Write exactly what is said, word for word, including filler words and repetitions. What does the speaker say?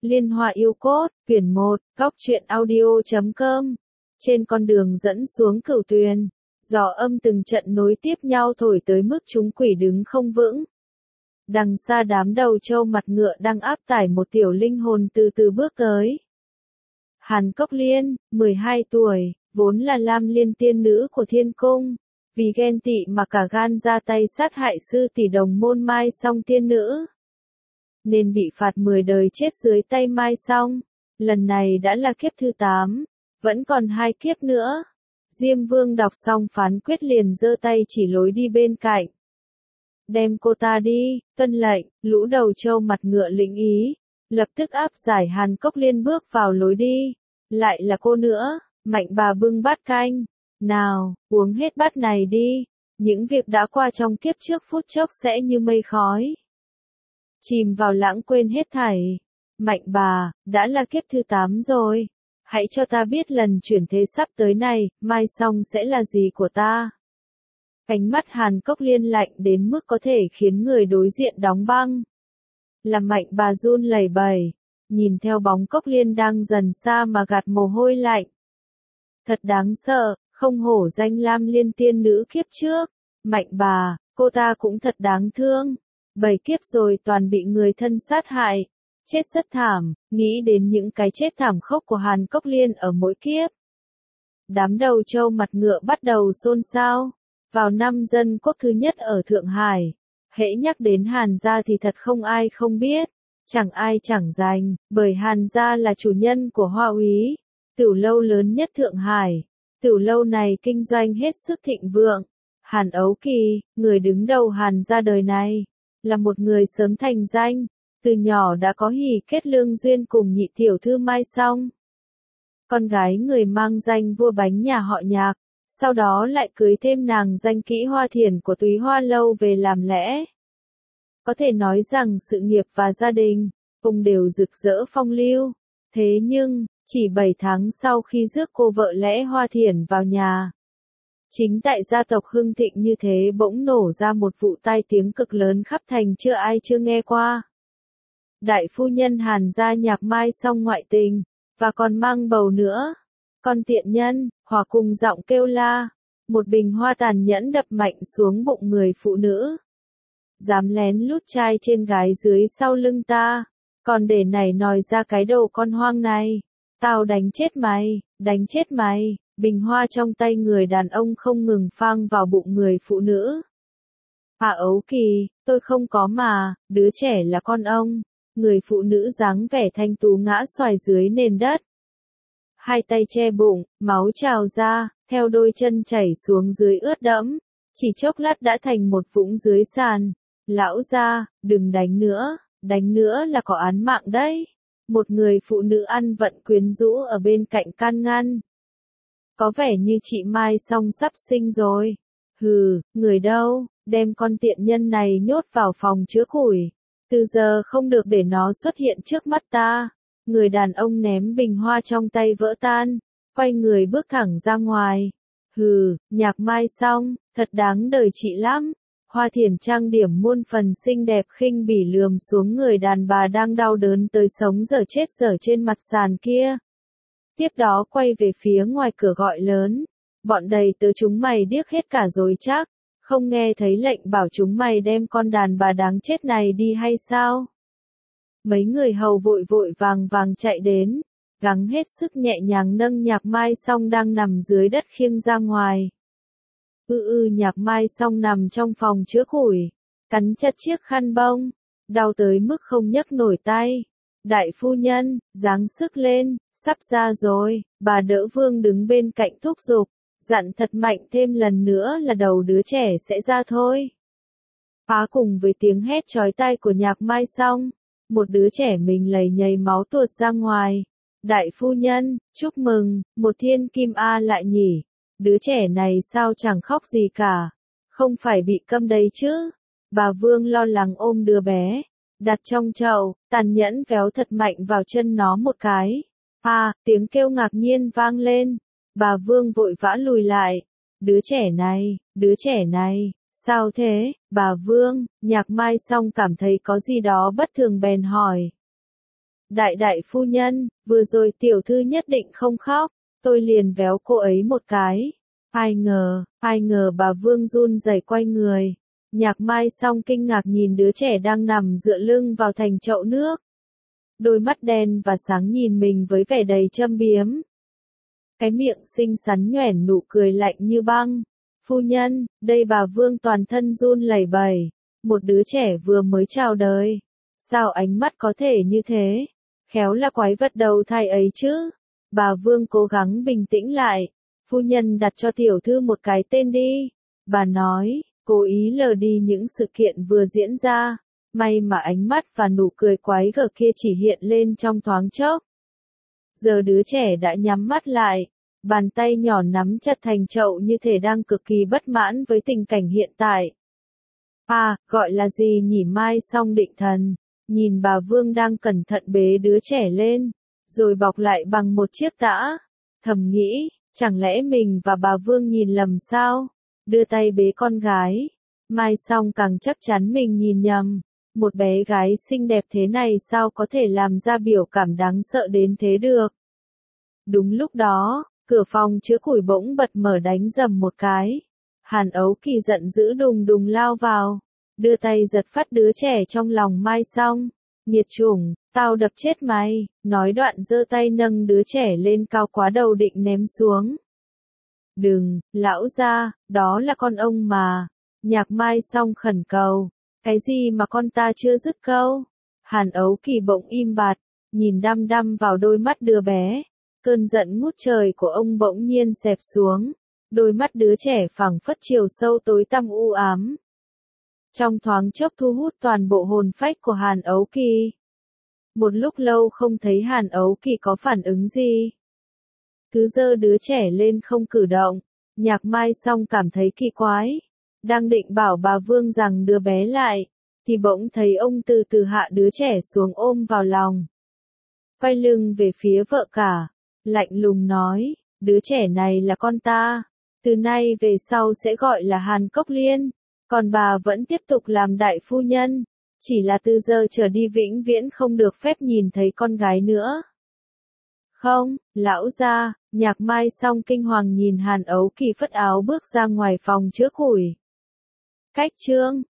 Liên Hoa Yêu Cốt, quyển một, góc truyện audio chấm com. Trên con đường dẫn xuống Cửu Tuyền, gió âm từng trận nối tiếp nhau thổi tới mức chúng quỷ đứng không vững. Đằng xa đám đầu trâu mặt ngựa đang áp tải một tiểu linh hồn từ từ bước tới. Hàn Cốc Liên, mười hai tuổi, vốn là Lam Liên tiên nữ của Thiên Cung, vì ghen tị mà cả gan ra tay sát hại sư tỷ đồng môn Mai Song tiên nữ, nên bị phạt mười đời chết dưới tay Mai Song. Lần này đã là kiếp thứ tám, vẫn còn hai kiếp nữa. Diêm Vương đọc xong phán quyết liền giơ tay chỉ lối đi bên cạnh. Đem cô ta đi, tuân lệnh. Lũ đầu trâu mặt ngựa lĩnh ý, lập tức áp giải Hàn Cốc Liên bước vào lối đi. Lại là cô nữa. Mạnh bà bưng bát canh. Nào, uống hết bát này đi. Những việc đã qua trong kiếp trước phút chốc sẽ như mây khói, chìm vào lãng quên hết thảy. Mạnh bà, đã là kiếp thứ tám rồi. Hãy cho ta biết lần chuyển thế sắp tới này, Mai Song sẽ là gì của ta. Cánh mắt Hàn Cốc Liên lạnh đến mức có thể khiến người đối diện đóng băng. Làm mạnh bà run lẩy bẩy, nhìn theo bóng Cốc Liên đang dần xa mà gạt mồ hôi lạnh. Thật đáng sợ, không hổ danh Lam Liên tiên nữ kiếp trước. Mạnh bà, cô ta cũng thật đáng thương. Bảy kiếp rồi toàn bị người thân sát hại, chết rất thảm, nghĩ đến những cái chết thảm khốc của Hàn Cốc Liên ở mỗi kiếp. Đám đầu trâu mặt ngựa bắt đầu xôn xao. Vào năm dân quốc thứ nhất ở Thượng Hải, hễ nhắc đến Hàn gia thì thật không ai không biết, chẳng ai chẳng dành, bởi Hàn gia là chủ nhân của Hoa Úy, tiểu lâu lớn nhất Thượng Hải. Tiểu lâu này kinh doanh hết sức thịnh vượng. Hàn Ấu Kỳ, người đứng đầu Hàn gia đời này, là một người sớm thành danh, từ nhỏ đã có hỉ kết lương duyên cùng nhị tiểu thư Mai Song, con gái người mang danh vua bánh nhà họ Nhạc, sau đó lại cưới thêm nàng danh kỹ Hoa Thiển của Túy Hoa Lâu về làm lẽ. Có thể nói rằng sự nghiệp và gia đình, ông đều rực rỡ phong lưu, thế nhưng, chỉ bảy tháng sau khi rước cô vợ lẽ Hoa Thiển vào nhà, chính tại gia tộc hưng thịnh như thế bỗng nổ ra một vụ tai tiếng cực lớn khắp thành chưa ai chưa nghe qua. Đại phu nhân Hàn gia Nhạc Mai Song ngoại tình, và còn mang bầu nữa. Con tiện nhân, hòa cùng giọng kêu la, một bình hoa tàn nhẫn đập mạnh xuống bụng người phụ nữ. Dám lén lút trai trên gái dưới sau lưng ta, còn để nảy nòi ra cái đồ con hoang này. Tao đánh chết mày, đánh chết mày. Bình hoa trong tay người đàn ông không ngừng phang vào bụng người phụ nữ. Hạ Ấu Kỳ, tôi không có mà, đứa trẻ là con ông. Người phụ nữ dáng vẻ thanh tú ngã xoài dưới nền đất. Hai tay che bụng, máu trào ra, theo đôi chân chảy xuống dưới ướt đẫm. Chỉ chốc lát đã thành một vũng dưới sàn. Lão gia, đừng đánh nữa, đánh nữa là có án mạng đấy. Một người phụ nữ ăn vận quyến rũ ở bên cạnh can ngăn. Có vẻ như chị Mai Song sắp sinh rồi. Hừ, người đâu, đem con tiện nhân này nhốt vào phòng chứa củi. Từ giờ không được để nó xuất hiện trước mắt ta. Người đàn ông ném bình hoa trong tay vỡ tan, quay người bước thẳng ra ngoài. Hừ, Nhạc Mai Song, thật đáng đời chị lắm. Hoa Thiển trang điểm muôn phần xinh đẹp khinh bỉ lườm xuống người đàn bà đang đau đớn tới sống dở chết dở trên mặt sàn kia. Tiếp đó quay về phía ngoài cửa gọi lớn. Bọn đầy tớ chúng mày điếc hết cả rồi chắc. Không nghe thấy lệnh bảo chúng mày đem con đàn bà đáng chết này đi hay sao? Mấy người hầu vội vội vàng vàng chạy đến, gắng hết sức nhẹ nhàng nâng Nhạc Mai Song đang nằm dưới đất khiêng ra ngoài. Ư ư Nhạc Mai Song nằm trong phòng chứa củi, cắn chặt chiếc khăn bông, đau tới mức không nhấc nổi tay. Đại phu nhân, giáng sức lên, sắp ra rồi. Bà đỡ Vương đứng bên cạnh thúc giục, dặn thật mạnh thêm lần nữa là đầu đứa trẻ sẽ ra thôi. Phá cùng với tiếng hét chói tai của Nhạc Mai Song, một đứa trẻ mình lầy nhầy máu tuột ra ngoài. Đại phu nhân, chúc mừng, một thiên kim A lại nhỉ. Đứa trẻ này sao chẳng khóc gì cả, không phải bị câm đấy chứ. Bà Vương lo lắng ôm đứa bé, đặt trong chậu, tàn nhẫn véo thật mạnh vào chân nó một cái. À, tiếng kêu ngạc nhiên vang lên. Bà Vương vội vã lùi lại. Đứa trẻ này, đứa trẻ này, sao thế, bà Vương? Nhạc Mai Song cảm thấy có gì đó bất thường bèn hỏi. Đại đại phu nhân, vừa rồi tiểu thư nhất định không khóc, tôi liền véo cô ấy một cái. Ai ngờ, ai ngờ bà Vương run rẩy quay người. Nhạc Mai Song kinh ngạc nhìn đứa trẻ đang nằm dựa lưng vào thành chậu nước. Đôi mắt đen và sáng nhìn mình với vẻ đầy châm biếm. Cái miệng xinh xắn nhoẻn nụ cười lạnh như băng. Phu nhân, đây bà Vương toàn thân run lẩy bẩy. Một đứa trẻ vừa mới chào đời. Sao ánh mắt có thể như thế? Khéo là quái vật đầu thai ấy chứ. Bà Vương cố gắng bình tĩnh lại. Phu nhân đặt cho tiểu thư một cái tên đi. Bà nói, cố ý lờ đi những sự kiện vừa diễn ra. May mà ánh mắt và nụ cười quái gở kia chỉ hiện lên trong thoáng chốc. Giờ đứa trẻ đã nhắm mắt lại. Bàn tay nhỏ nắm chặt thành chậu như thể đang cực kỳ bất mãn với tình cảnh hiện tại. À, gọi là gì nhỉ? Mai Song định thần. Nhìn bà Vương đang cẩn thận bế đứa trẻ lên. Rồi bọc lại bằng một chiếc tã. Thầm nghĩ, chẳng lẽ mình và bà Vương nhìn lầm sao? Đưa tay bế con gái. Mai Song càng chắc chắn mình nhìn nhầm. Một bé gái xinh đẹp thế này sao có thể làm ra biểu cảm đáng sợ đến thế được? Đúng lúc đó, cửa phòng chứa củi bỗng bật mở đánh rầm một cái. Hàn Ấu Kỳ giận dữ đùng đùng lao vào. Đưa tay giật phát đứa trẻ trong lòng Mai Song. Nghiệt chủng, tao đập chết mày, nói đoạn giơ tay nâng đứa trẻ lên cao quá đầu định ném xuống. Đừng, lão gia, đó là con ông mà. Nhạc Mai Song khẩn cầu. Cái gì mà con ta chưa dứt câu? Hàn Ấu Kỳ bỗng im bặt, nhìn đăm đăm vào đôi mắt đứa bé. Cơn giận ngút trời của ông bỗng nhiên xẹp xuống. Đôi mắt đứa trẻ phảng phất chiều sâu tối tăm u ám. Trong thoáng chốc thu hút toàn bộ hồn phách của Hàn Ấu Kỳ. Một lúc lâu không thấy Hàn Ấu Kỳ có phản ứng gì. Cứ giơ đứa trẻ lên không cử động. Nhạc Mai Song cảm thấy kỳ quái. Đang định bảo bà Vương rằng đưa bé lại. Thì bỗng thấy ông từ từ hạ đứa trẻ xuống ôm vào lòng. Quay lưng về phía vợ cả. Lạnh lùng nói, đứa trẻ này là con ta. Từ nay về sau sẽ gọi là Hàn Cốc Liên. Còn bà vẫn tiếp tục làm đại phu nhân. Chỉ là từ giờ trở đi vĩnh viễn không được phép nhìn thấy con gái nữa. Không, lão gia. Nhạc Mai Song kinh hoàng nhìn Hàn Ấu Kỳ phất áo bước ra ngoài phòng chứa củi. Cách chương